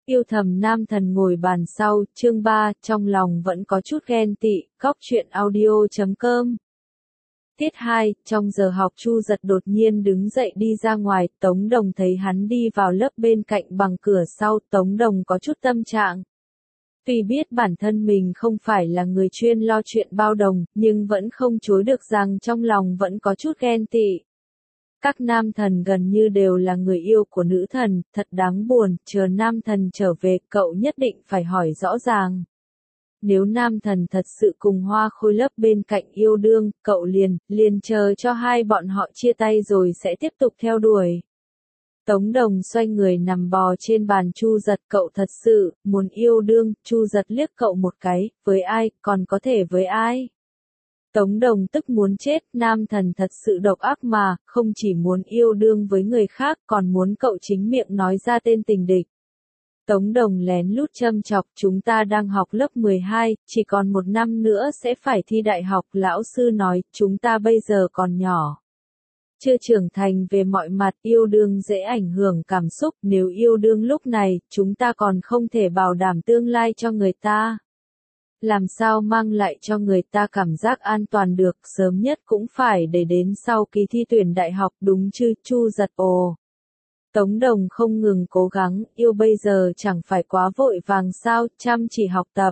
Yêu thầm nam thần ngồi bàn sau, chương 3, trong lòng vẫn có chút ghen tị, góc chuyện audio.com. Tiết 2, trong giờ học Chu Giật đột nhiên đứng dậy đi ra ngoài, Tống Đồng thấy hắn đi vào lớp bên cạnh bằng cửa sau, Tống Đồng có chút tâm trạng. Tuy biết bản thân mình không phải là người chuyên lo chuyện bao đồng, nhưng vẫn không chối được rằng trong lòng vẫn có chút ghen tị. Các nam thần gần như đều là người yêu của nữ thần, thật đáng buồn, chờ nam thần trở về, cậu nhất định phải hỏi rõ ràng. Nếu nam thần thật sự cùng Hoa Khôi lớp bên cạnh yêu đương, cậu liền chờ cho hai bọn họ chia tay rồi sẽ tiếp tục theo đuổi. Tống Đồng xoay người nằm bò trên bàn Chu Giật, cậu thật sự muốn yêu đương, Chu Giật liếc cậu một cái, với ai, còn có thể với ai? Tống Đồng tức muốn chết, nam thần thật sự độc ác mà, không chỉ muốn yêu đương với người khác còn muốn cậu chính miệng nói ra tên tình địch. Tống Đồng lén lút châm chọc, chúng ta đang học lớp 12, chỉ còn một năm nữa sẽ phải thi đại học, lão sư nói, chúng ta bây giờ còn nhỏ. Chưa trưởng thành về mọi mặt, yêu đương dễ ảnh hưởng cảm xúc, nếu yêu đương lúc này, chúng ta còn không thể bảo đảm tương lai cho người ta. Làm sao mang lại cho người ta cảm giác an toàn được, sớm nhất cũng phải để đến sau kỳ thi tuyển đại học, đúng chứ, Chu Giật ồ. Tống Đồng không ngừng cố gắng, yêu bây giờ chẳng phải quá vội vàng sao, chăm chỉ học tập.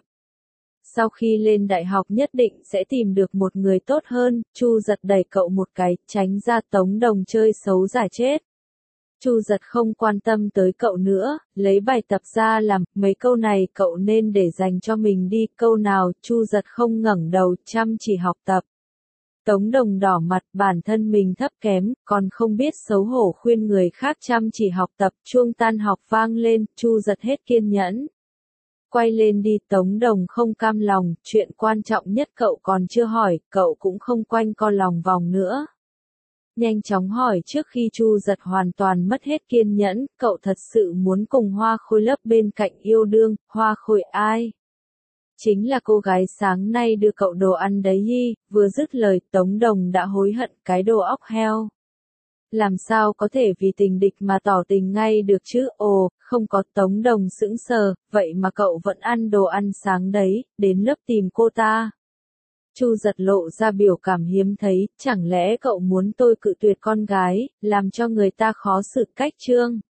Sau khi lên đại học nhất định sẽ tìm được một người tốt hơn, Chu Giật đẩy cậu một cái, tránh ra. Tống Đồng chơi xấu giả chết. Chu Giật không quan tâm tới cậu nữa, lấy bài tập ra làm, mấy câu này cậu nên để dành cho mình đi, câu nào, Chu Giật không ngẩng đầu, chăm chỉ học tập. Tống Đồng đỏ mặt, bản thân mình thấp kém, còn không biết xấu hổ khuyên người khác chăm chỉ học tập, chuông tan học vang lên, Chu Giật hết kiên nhẫn. Quay lên đi, Tống Đồng không cam lòng, chuyện quan trọng nhất cậu còn chưa hỏi, cậu cũng không quanh co lòng vòng nữa. Nhanh chóng hỏi trước khi Chu Giật hoàn toàn mất hết kiên nhẫn, cậu thật sự muốn cùng Hoa Khôi lớp bên cạnh yêu đương, Hoa Khôi ai? Chính là cô gái sáng nay đưa cậu đồ ăn đấy hi, vừa dứt lời Tống Đồng đã hối hận cái đồ óc heo. Làm sao có thể vì tình địch mà tỏ tình ngay được chứ, ồ, không có. Tống Đồng sững sờ, vậy mà cậu vẫn ăn đồ ăn sáng đấy, đến lớp tìm cô ta. Chu Giật lộ ra biểu cảm hiếm thấy, chẳng lẽ cậu muốn tôi cự tuyệt con gái, làm cho người ta khó xử cách chương.